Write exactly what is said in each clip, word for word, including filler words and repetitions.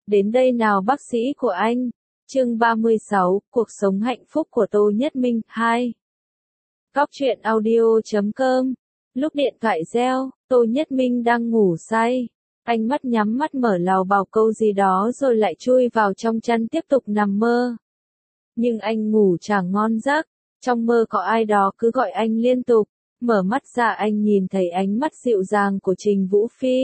Đến đây nào bác sĩ của anh. Chương ba mươi sáu, Cuộc sống hạnh phúc của Tô Nhất Minh, hai. Góc truyện audio chấm com. Lúc điện thoại reo, Tô Nhất Minh đang ngủ say. Anh mắt nhắm mắt mở lào bảo câu gì đó rồi lại chui vào trong chăn tiếp tục nằm mơ. Nhưng anh ngủ chẳng ngon giấc, trong mơ có ai đó cứ gọi anh liên tục. Mở mắt ra anh nhìn thấy ánh mắt dịu dàng của Trình Vũ Phi.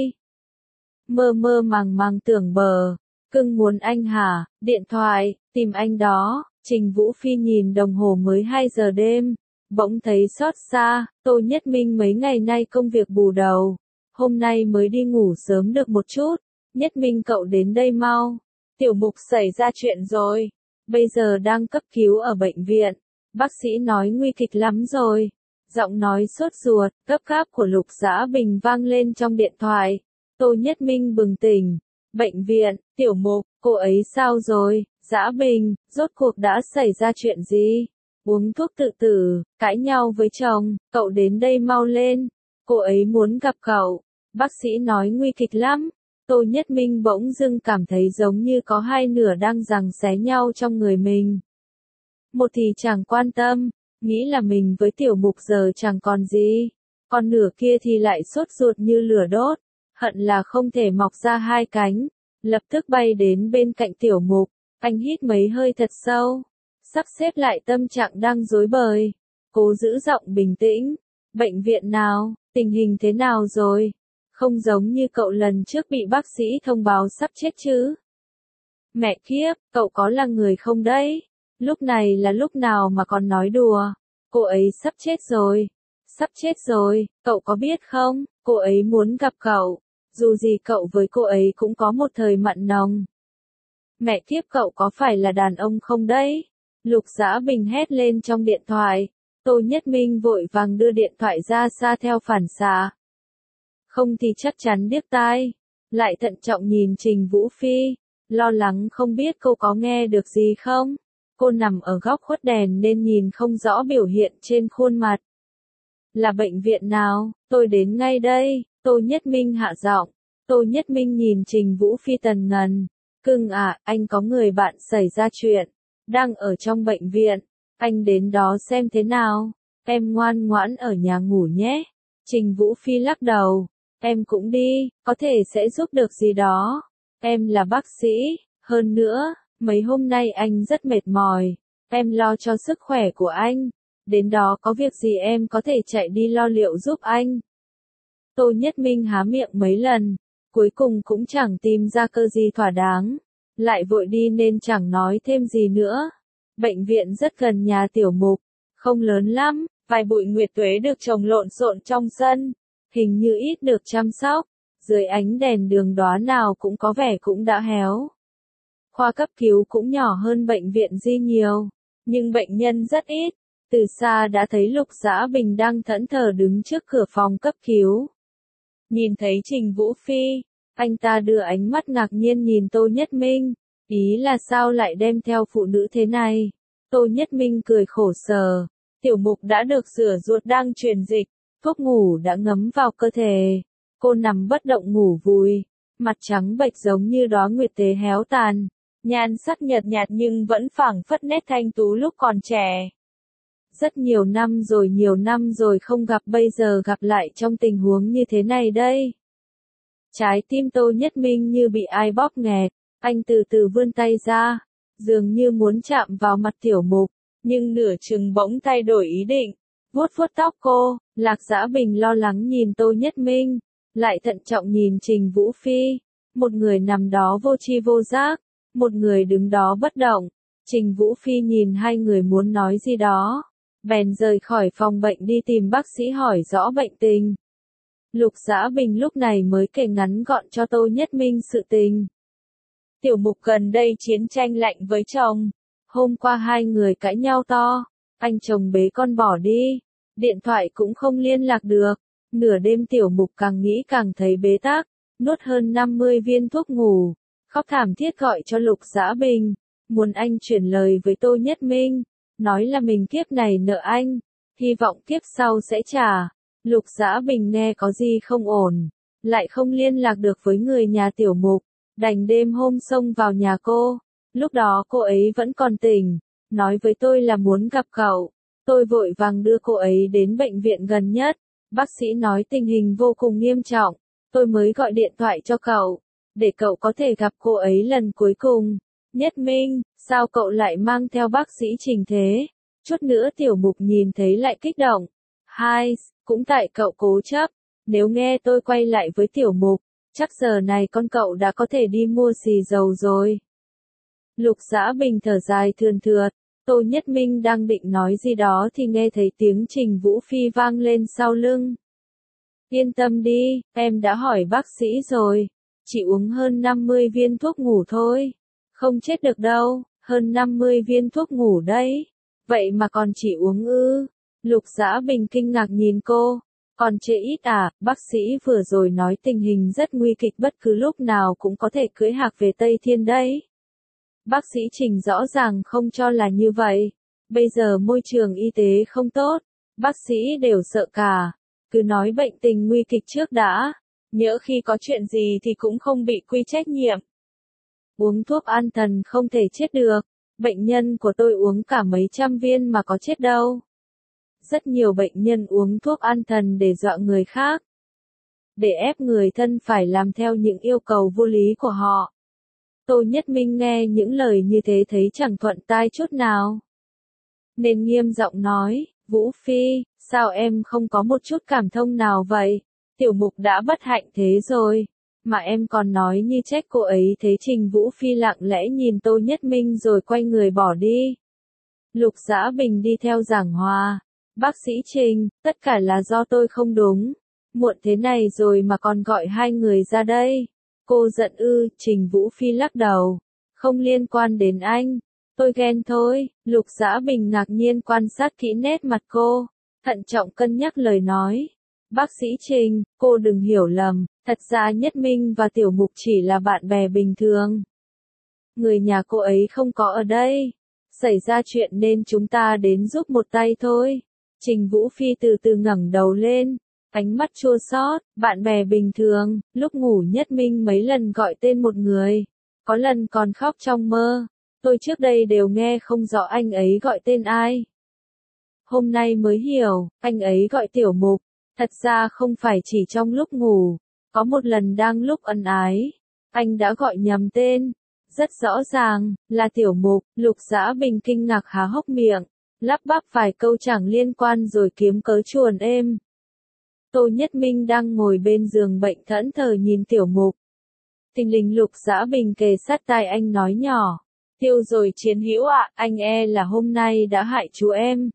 Mơ mơ màng màng tưởng bờ, cưng muốn anh hả, điện thoại, tìm anh đó. Trình Vũ Phi nhìn đồng hồ mới hai giờ đêm, bỗng thấy xót xa. Tô Nhất Minh mấy ngày nay công việc bù đầu, hôm nay mới đi ngủ sớm được một chút. Nhất Minh cậu đến đây mau, Tiểu Mục xảy ra chuyện rồi, bây giờ đang cấp cứu ở bệnh viện, bác sĩ nói nguy kịch lắm rồi. Giọng nói sốt ruột, gấp gáp của Lục Dã Bình vang lên trong điện thoại. Tô Nhất Minh bừng tỉnh. Bệnh viện, Tiểu Mục, cô ấy sao rồi? Dã Bình, rốt cuộc đã xảy ra chuyện gì? Uống thuốc tự tử, cãi nhau với chồng, cậu đến đây mau lên. Cô ấy muốn gặp cậu. Bác sĩ nói nguy kịch lắm. Tô Nhất Minh bỗng dưng cảm thấy giống như có hai nửa đang giằng xé nhau trong người mình. Một thì chẳng quan tâm, nghĩ là mình với Tiểu Mục giờ chẳng còn gì. Còn nửa kia thì lại sốt ruột như lửa đốt, hận là không thể mọc ra hai cánh. Lập tức bay đến bên cạnh Tiểu Mục, anh hít mấy hơi thật sâu, sắp xếp lại tâm trạng đang rối bời, cố giữ giọng bình tĩnh. Bệnh viện nào, tình hình thế nào rồi? Không giống như cậu lần trước bị bác sĩ thông báo sắp chết chứ? Mẹ kiếp, cậu có là người không đấy? Lúc này là lúc nào mà còn nói đùa? Cô ấy sắp chết rồi. Sắp chết rồi, cậu có biết không? Cô ấy muốn gặp cậu. Dù gì cậu với cô ấy cũng có một thời mặn nồng. Mẹ kiếp, cậu có phải là đàn ông không đấy? Lục Dã Bình hét lên trong điện thoại. Tô Nhất Minh vội vàng đưa điện thoại ra xa theo phản xạ. Không thì chắc chắn điếc tai. Lại thận trọng nhìn Trình Vũ Phi, lo lắng không biết cô có nghe được gì không. Cô nằm ở góc khuất đèn nên nhìn không rõ biểu hiện trên khuôn mặt. Là bệnh viện nào? Tôi đến ngay đây. Tô Nhất Minh hạ giọng. Tô Nhất Minh nhìn Trình Vũ Phi tần ngần. Cưng à, anh có người bạn xảy ra chuyện, đang ở trong bệnh viện, anh đến đó xem thế nào. Em ngoan ngoãn ở nhà ngủ nhé. Trình Vũ Phi lắc đầu. Em cũng đi, có thể sẽ giúp được gì đó. Em là bác sĩ, hơn nữa, mấy hôm nay anh rất mệt mỏi. Em lo cho sức khỏe của anh. Đến đó có việc gì em có thể chạy đi lo liệu giúp anh. Tô Nhất Minh há miệng mấy lần, cuối cùng cũng chẳng tìm ra cơ gì thỏa đáng. Lại vội đi nên chẳng nói thêm gì nữa. Bệnh viện rất gần nhà Tiểu Mục, không lớn lắm, vài bụi nguyệt tuế được trồng lộn xộn trong sân, hình như ít được chăm sóc. Dưới ánh đèn đường đóa nào cũng có vẻ cũng đã héo. Khoa cấp cứu cũng nhỏ hơn bệnh viện Di nhiều, nhưng bệnh nhân rất ít. Từ xa đã thấy Lục Dã Bình đang thẫn thờ đứng trước cửa phòng cấp cứu. Nhìn thấy Trình Vũ Phi, anh ta đưa ánh mắt ngạc nhiên nhìn Tô Nhất Minh. Ý là sao lại đem theo phụ nữ thế này? Tô Nhất Minh cười khổ sở. Tiểu Mục đã được rửa ruột đang truyền dịch, thuốc ngủ đã ngấm vào cơ thể. Cô nằm bất động ngủ vùi, mặt trắng bệch giống như đóa nguyệt tế héo tàn. Nhan sắc nhợt nhạt nhưng vẫn phảng phất nét thanh tú lúc còn trẻ. Rất nhiều năm rồi nhiều năm rồi không gặp, bây giờ gặp lại trong tình huống như thế này đây. Trái tim Tô Nhất Minh như bị ai bóp nghẹt, anh từ từ vươn tay ra, dường như muốn chạm vào mặt Tiểu Mục, nhưng nửa chừng bỗng thay đổi ý định, vuốt vuốt tóc cô. Lạc Dã Bình lo lắng nhìn Tô Nhất Minh, lại thận trọng nhìn Trình Vũ Phi, một người nằm đó vô tri vô giác, một người đứng đó bất động. Trình Vũ Phi nhìn hai người muốn nói gì đó, bèn rời khỏi phòng bệnh đi tìm bác sĩ hỏi rõ bệnh tình. Lục Dã Bình lúc này mới kể ngắn gọn cho Tô Nhất Minh sự tình. Tiểu Mục gần đây chiến tranh lạnh với chồng. Hôm qua hai người cãi nhau to, anh chồng bế con bỏ đi, điện thoại cũng không liên lạc được. Nửa đêm Tiểu Mục càng nghĩ càng thấy bế tắc, nuốt hơn năm mươi viên thuốc ngủ, khóc thảm thiết gọi cho Lục Dã Bình, muốn anh chuyển lời với Tô Nhất Minh, nói là mình kiếp này nợ anh, hy vọng kiếp sau sẽ trả. Lục Dã Bình nghe có gì không ổn, lại không liên lạc được với người nhà Tiểu Mục, đành đêm hôm xông vào nhà cô. Lúc đó cô ấy vẫn còn tỉnh, nói với tôi là muốn gặp cậu. Tôi vội vàng đưa cô ấy đến bệnh viện gần nhất. Bác sĩ nói tình hình vô cùng nghiêm trọng. Tôi mới gọi điện thoại cho cậu, để cậu có thể gặp cô ấy lần cuối cùng. Nhất Minh, sao cậu lại mang theo bác sĩ Trình thế? Chút nữa Tiểu Mục nhìn thấy lại kích động. Hai, cũng tại cậu cố chấp. Nếu nghe tôi quay lại với Tiểu Mục, chắc giờ này con cậu đã có thể đi mua xì dầu rồi. Lục Dã Bình thở dài thườn thượt. Tô Nhất Minh đang định nói gì đó thì nghe thấy tiếng Trình Vũ Phi vang lên sau lưng. Yên tâm đi, em đã hỏi bác sĩ rồi. Chỉ uống hơn năm mươi viên thuốc ngủ thôi. Không chết được đâu, hơn năm mươi viên thuốc ngủ đấy. Vậy mà còn chỉ uống ư? Lục Dã Bình kinh ngạc nhìn cô. Còn trễ ít à, bác sĩ vừa rồi nói tình hình rất nguy kịch, bất cứ lúc nào cũng có thể cưỡi hạc về Tây Thiên đấy. Bác sĩ Trình rõ ràng không cho là như vậy. Bây giờ môi trường y tế không tốt, bác sĩ đều sợ cả. Cứ nói bệnh tình nguy kịch trước đã, nhỡ khi có chuyện gì thì cũng không bị quy trách nhiệm. Uống thuốc an thần không thể chết được, bệnh nhân của tôi uống cả mấy trăm viên mà có chết đâu. Rất nhiều bệnh nhân uống thuốc an thần để dọa người khác, để ép người thân phải làm theo những yêu cầu vô lý của họ. Tô Nhất Minh nghe những lời như thế thấy chẳng thuận tai chút nào. Nên nghiêm giọng nói, Vũ Phi, sao em không có một chút cảm thông nào vậy? Tiểu Mục đã bất hạnh thế rồi, mà em còn nói như trách cô ấy thế. Trình Vũ Phi lặng lẽ nhìn Tô Nhất Minh rồi quay người bỏ đi. Lục Dã Bình đi theo giảng hòa. Bác sĩ Trình, tất cả là do tôi không đúng. Muộn thế này rồi mà còn gọi hai người ra đây. Cô giận ư? Trình Vũ Phi lắc đầu. Không liên quan đến anh. Tôi ghen thôi. Lục Dã Bình ngạc nhiên quan sát kỹ nét mặt cô. Thận trọng cân nhắc lời nói. Bác sĩ Trình, cô đừng hiểu lầm. Thật ra Nhất Minh và Tiểu Mục chỉ là bạn bè bình thường. Người nhà cô ấy không có ở đây. Xảy ra chuyện nên chúng ta đến giúp một tay thôi. Trình Vũ Phi từ từ ngẩng đầu lên. Ánh mắt chua xót, bạn bè bình thường. Lúc ngủ Nhất Minh mấy lần gọi tên một người. Có lần còn khóc trong mơ. Tôi trước đây đều nghe không rõ anh ấy gọi tên ai. Hôm nay mới hiểu, anh ấy gọi Tiểu Mục. Thật ra không phải chỉ trong lúc ngủ. Có một lần đang lúc ân ái, anh đã gọi nhầm tên. Rất rõ ràng, là Tiểu Mục. Lục Dã Bình kinh ngạc há hốc miệng, lắp bắp vài câu chẳng liên quan rồi kiếm cớ chuồn êm. Tô Nhất Minh đang ngồi bên giường bệnh thẫn thờ nhìn Tiểu Mục. Thình lình Lục Dã Bình kề sát tai anh nói nhỏ. Tiêu rồi Chiến Hữu ạ, anh e là hôm nay đã hại chú em.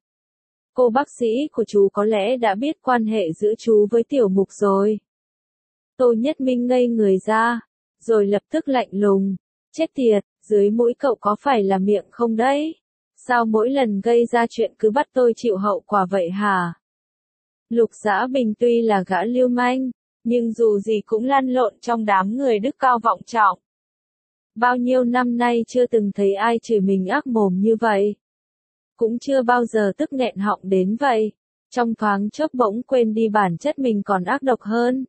Cô bác sĩ của chú có lẽ đã biết quan hệ giữa chú với Tiểu Mục rồi. Tô Nhất Minh ngây người ra, rồi lập tức lạnh lùng. Chết tiệt, dưới mũi cậu có phải là miệng không đấy? Sao mỗi lần gây ra chuyện cứ bắt tôi chịu hậu quả vậy hả? Lục Dã Bình tuy là gã lưu manh, nhưng dù gì cũng lăn lộn trong đám người đức cao vọng trọng. Bao nhiêu năm nay chưa từng thấy ai chửi mình ác mồm như vậy. Cũng chưa bao giờ tức nghẹn họng đến vậy. Trong thoáng chốc bỗng quên đi bản chất mình còn ác độc hơn.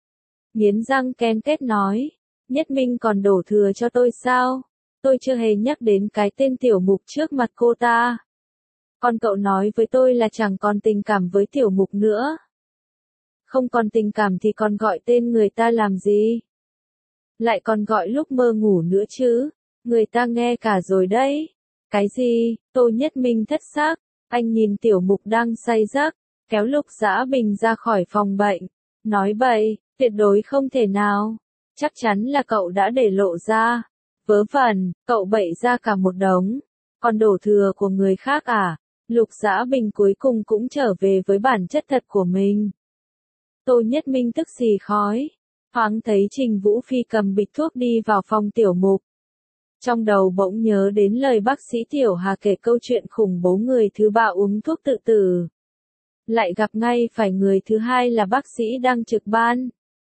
Nghiến răng ken kết nói. Nhất Minh còn đổ thừa cho tôi sao? Tôi chưa hề nhắc đến cái tên Tiểu Mục trước mặt cô ta. Còn cậu nói với tôi là chẳng còn tình cảm với Tiểu Mục nữa. Không còn tình cảm thì còn gọi tên người ta làm gì? Lại còn gọi lúc mơ ngủ nữa chứ? Người ta nghe cả rồi đấy. Cái gì? Tô Nhất Minh thất xác. Anh nhìn Tiểu Mục đang say giấc, kéo Lục Dã Bình ra khỏi phòng bệnh. Nói bậy, tuyệt đối không thể nào. Chắc chắn là cậu đã để lộ ra. Vớ vẩn, cậu bậy ra cả một đống. Còn đổ thừa của người khác à? Lục Dã Bình cuối cùng cũng trở về với bản chất thật của mình. Tô Nhất Minh tức xì khói. Thoáng thấy Trình Vũ Phi cầm bịch thuốc đi vào phòng Tiểu Mục. Trong đầu bỗng nhớ đến lời bác sĩ Tiểu Hà kể câu chuyện khủng bố người thứ ba uống thuốc tự tử. Lại gặp ngay phải người thứ hai là bác sĩ đang trực ban.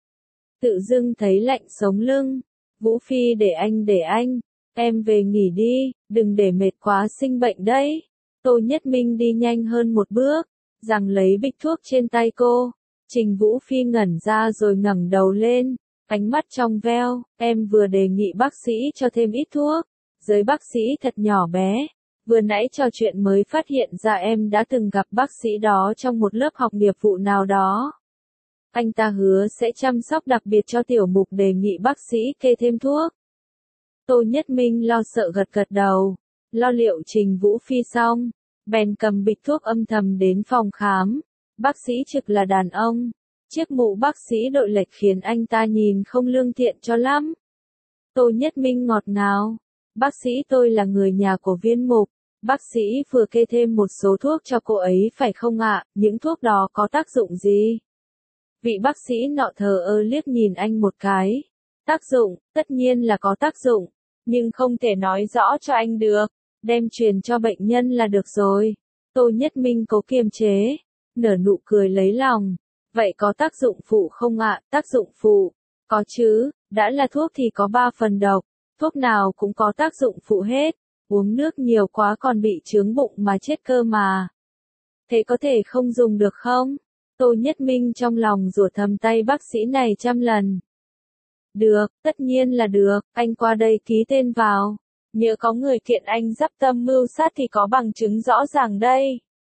Tự dưng thấy lạnh sống lưng. Vũ Phi để anh để anh, em về nghỉ đi, đừng để mệt quá sinh bệnh đấy. Tô Nhất Minh đi nhanh hơn một bước, giằng lấy bịch thuốc trên tay cô. Trình Vũ Phi ngẩn ra rồi ngẩng đầu lên. Ánh mắt trong veo, em vừa đề nghị bác sĩ cho thêm ít thuốc. Giới bác sĩ thật nhỏ bé. Vừa nãy trò chuyện mới phát hiện ra em đã từng gặp bác sĩ đó trong một lớp học nghiệp vụ nào đó. Anh ta hứa sẽ chăm sóc đặc biệt cho Tiểu Mục, đề nghị bác sĩ kê thêm thuốc. Tô Nhất Minh lo sợ gật gật đầu. Lo liệu Trình Vũ Phi xong, bèn cầm bịch thuốc âm thầm đến phòng khám. Bác sĩ trực là đàn ông. Chiếc mũ bác sĩ đội lệch khiến anh ta nhìn không lương thiện cho lắm. Tô Nhất Minh ngọt ngào. Bác sĩ, tôi là người nhà của Viên Mục. Bác sĩ vừa kê thêm một số thuốc cho cô ấy phải không ạ? Những thuốc đó có tác dụng gì? Vị bác sĩ nọ thờ ơ liếc nhìn anh một cái. Tác dụng, tất nhiên là có tác dụng. Nhưng không thể nói rõ cho anh được. Đem truyền cho bệnh nhân là được rồi. Tô Nhất Minh cố kiềm chế. Nở nụ cười lấy lòng. Vậy có tác dụng phụ không ạ? Tác dụng phụ? Có chứ, đã là thuốc thì có ba phần độc. Thuốc nào cũng có tác dụng phụ hết. Uống nước nhiều quá còn bị chướng bụng mà chết cơ mà. Thế có thể không dùng được không? Tô Nhất Minh trong lòng rủa thầm tay bác sĩ này trăm lần. Được, tất nhiên là được, anh qua đây ký tên vào. Nhớ có người kiện anh dắp tâm mưu sát thì có bằng chứng rõ ràng đây.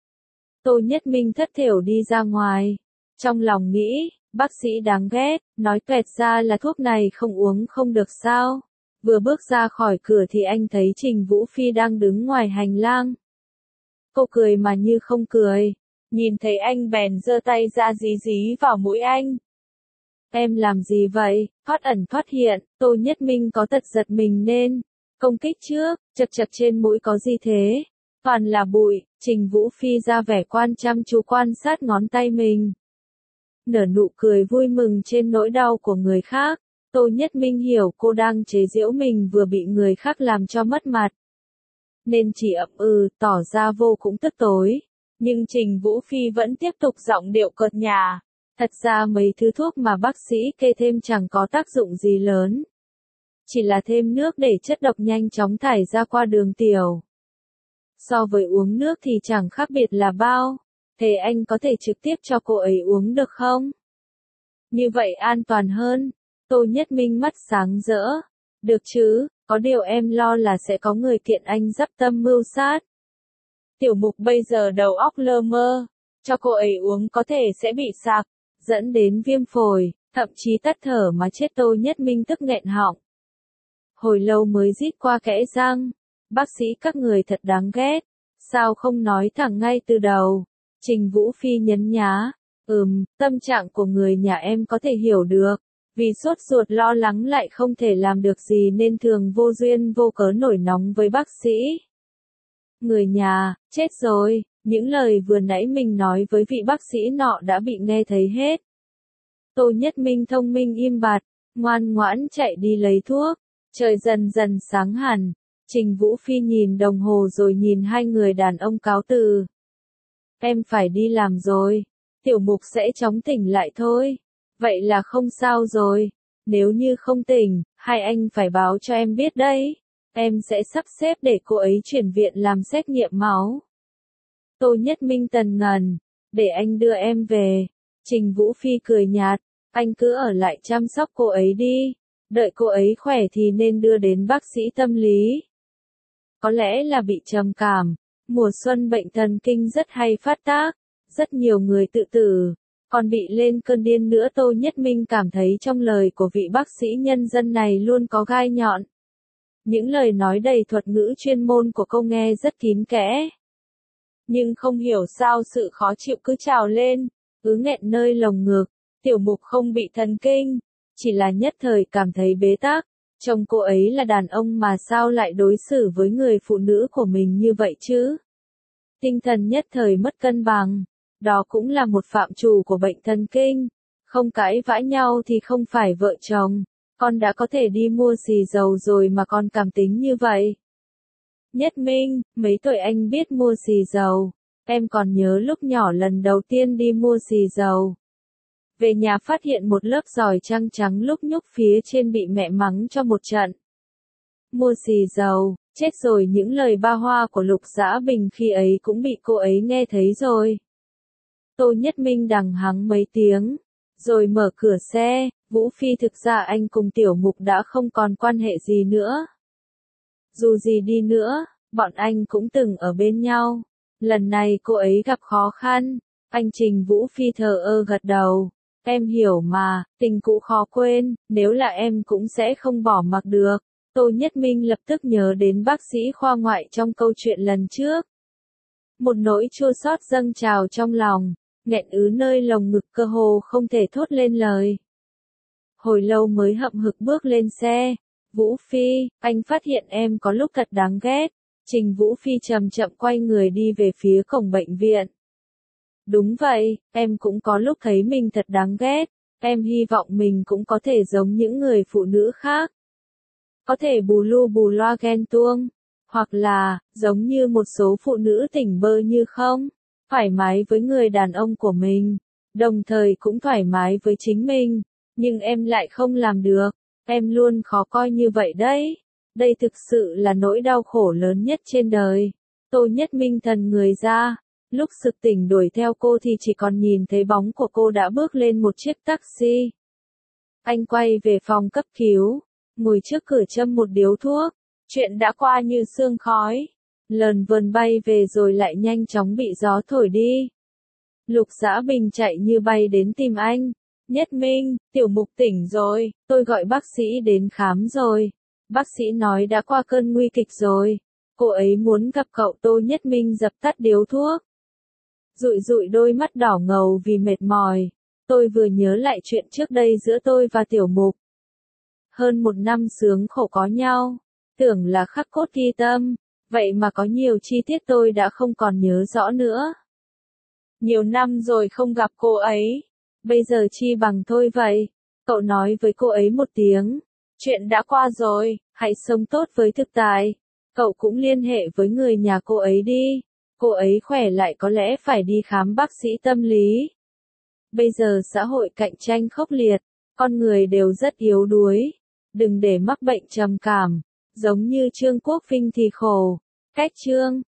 Tô Nhất Minh thất thểu đi ra ngoài. Trong lòng nghĩ, bác sĩ đáng ghét, nói toẹt ra là thuốc này không uống không được sao. Vừa bước ra khỏi cửa thì anh thấy Trình Vũ Phi đang đứng ngoài hành lang. Cô cười mà như không cười. Nhìn thấy anh bèn giơ tay ra dí dí vào mũi anh. Em làm gì vậy? Thoát ẩn thoát hiện, Tô Nhất Minh có tật giật mình nên công kích trước, chật chật trên mũi có gì thế? Toàn là bụi. Trình Vũ Phi ra vẻ quan chăm chú quan sát ngón tay mình. Nở nụ cười vui mừng trên nỗi đau của người khác. Tô Nhất Minh hiểu cô đang chế giễu mình vừa bị người khác làm cho mất mặt. Nên chỉ ậm ừ, tỏ ra vô cùng tức tối. Nhưng Trình Vũ Phi vẫn tiếp tục giọng điệu cợt nhả. Thật ra mấy thứ thuốc mà bác sĩ kê thêm chẳng có tác dụng gì lớn. Chỉ là thêm nước để chất độc nhanh chóng thải ra qua đường tiểu. So với uống nước thì chẳng khác biệt là bao. Thế anh có thể trực tiếp cho cô ấy uống được không? Như vậy an toàn hơn. Tô Nhất Minh mắt sáng rỡ. Được chứ, có điều em lo là sẽ có người kiện anh dắp tâm mưu sát. Tiểu Mục bây giờ đầu óc lơ mơ. Cho cô ấy uống có thể sẽ bị sặc, dẫn đến viêm phổi, thậm chí tắt thở mà chết. Tô Nhất Minh tức nghẹn họng. Hồi lâu mới rít qua kẽ răng. Bác sĩ các người thật đáng ghét. Sao không nói thẳng ngay từ đầu? Trình Vũ Phi nhấn nhá. Ừm, tâm trạng của người nhà em có thể hiểu được. Vì sốt ruột lo lắng lại không thể làm được gì nên thường vô duyên vô cớ nổi nóng với bác sĩ. Người nhà, chết rồi, những lời vừa nãy mình nói với vị bác sĩ nọ đã bị nghe thấy hết. Tô Nhất Minh thông minh im bặt, ngoan ngoãn chạy đi lấy thuốc. Trời dần dần sáng hẳn. Trình Vũ Phi nhìn đồng hồ rồi nhìn hai người đàn ông cáo từ. Em phải đi làm rồi. Tiểu Mục sẽ chóng tỉnh lại thôi. Vậy là không sao rồi. Nếu như không tỉnh, hai anh phải báo cho em biết đấy. Em sẽ sắp xếp để cô ấy chuyển viện làm xét nghiệm máu. Tô Nhất Minh tần ngần. Để anh đưa em về. Trình Vũ Phi cười nhạt. Anh cứ ở lại chăm sóc cô ấy đi. Đợi cô ấy khỏe thì nên đưa đến bác sĩ tâm lý. Có lẽ là bị trầm cảm. Mùa xuân bệnh thần kinh rất hay phát tác. Rất nhiều người tự tử. Còn bị lên cơn điên nữa. Tô Nhất Minh cảm thấy trong lời của vị bác sĩ nhân dân này luôn có gai nhọn. Những lời nói đầy thuật ngữ chuyên môn của cô nghe rất kín kẽ. Nhưng không hiểu sao sự khó chịu cứ trào lên, cứ nghẹn nơi lồng ngực. Tiểu Mục không bị thần kinh, chỉ là nhất thời cảm thấy bế tắc. Chồng cô ấy là đàn ông mà sao lại đối xử với người phụ nữ của mình như vậy chứ? Tinh thần nhất thời mất cân bằng. Đó cũng là một phạm trù của bệnh thần kinh. Không cãi vã nhau thì không phải vợ chồng. Con đã có thể đi mua xì dầu rồi mà con cảm tính như vậy. Nhất Minh, mấy tuổi anh biết mua xì dầu. Em còn nhớ lúc nhỏ lần đầu tiên đi mua xì dầu. Về nhà phát hiện một lớp giòi trăng trắng lúc nhúc phía trên bị mẹ mắng cho một trận. Mua xì dầu, chết rồi, những lời ba hoa của Lục Dã Bình khi ấy cũng bị cô ấy nghe thấy rồi. Tô Nhất Minh đằng hắng mấy tiếng, rồi mở cửa xe, Vũ Phi thực ra anh cùng Tiểu Mục đã không còn quan hệ gì nữa. Dù gì đi nữa, bọn anh cũng từng ở bên nhau. Lần này cô ấy gặp khó khăn. Anh Trình Vũ Phi thờ ơ gật đầu. Em hiểu mà, tình cũ khó quên, nếu là em cũng sẽ không bỏ mặc được. Tô Nhất Minh lập tức nhớ đến bác sĩ khoa ngoại trong câu chuyện lần trước. Một nỗi chua xót dâng trào trong lòng, nghẹn ứ nơi lồng ngực cơ hồ không thể thốt lên lời. Hồi lâu mới hậm hực bước lên xe. Vũ Phi, anh phát hiện em có lúc thật đáng ghét. Trình Vũ Phi chậm chậm quay người đi về phía cổng bệnh viện. Đúng vậy, em cũng có lúc thấy mình thật đáng ghét. Em hy vọng mình cũng có thể giống những người phụ nữ khác. Có thể bù lu bù loa ghen tuông. Hoặc là, giống như một số phụ nữ tỉnh bơ như không. Thoải mái với người đàn ông của mình. Đồng thời cũng thoải mái với chính mình. Nhưng em lại không làm được. Em luôn khó coi như vậy đấy. Đây thực sự là nỗi đau khổ lớn nhất trên đời. Tô Nhất Minh thần người ra. Lúc sực tỉnh đuổi theo cô thì chỉ còn nhìn thấy bóng của cô đã bước lên một chiếc taxi. Anh quay về phòng cấp cứu. Ngồi trước cửa châm một điếu thuốc. Chuyện đã qua như sương khói. Lờn vờn bay về rồi lại nhanh chóng bị gió thổi đi. Lục Dã Bình chạy như bay đến tìm anh. Nhất Minh, Tiểu Mục tỉnh rồi, tôi gọi bác sĩ đến khám rồi. Bác sĩ nói đã qua cơn nguy kịch rồi. Cô ấy muốn gặp cậu. Tô Nhất Minh dập tắt điếu thuốc. Dụi dụi đôi mắt đỏ ngầu vì mệt mỏi. Tôi vừa nhớ lại chuyện trước đây giữa tôi và Tiểu Mục. Hơn một năm sướng khổ có nhau. Tưởng là khắc cốt ghi tâm. Vậy mà có nhiều chi tiết tôi đã không còn nhớ rõ nữa. Nhiều năm rồi không gặp cô ấy. Bây giờ chi bằng thôi vậy. Cậu nói với cô ấy một tiếng. Chuyện đã qua rồi, hãy sống tốt với thực tại. Cậu cũng liên hệ với người nhà cô ấy đi. Cô ấy khỏe lại có lẽ phải đi khám bác sĩ tâm lý. Bây giờ xã hội cạnh tranh khốc liệt. Con người đều rất yếu đuối. Đừng để mắc bệnh trầm cảm. Giống như Trương Quốc Vinh thì khổ. Cách chương.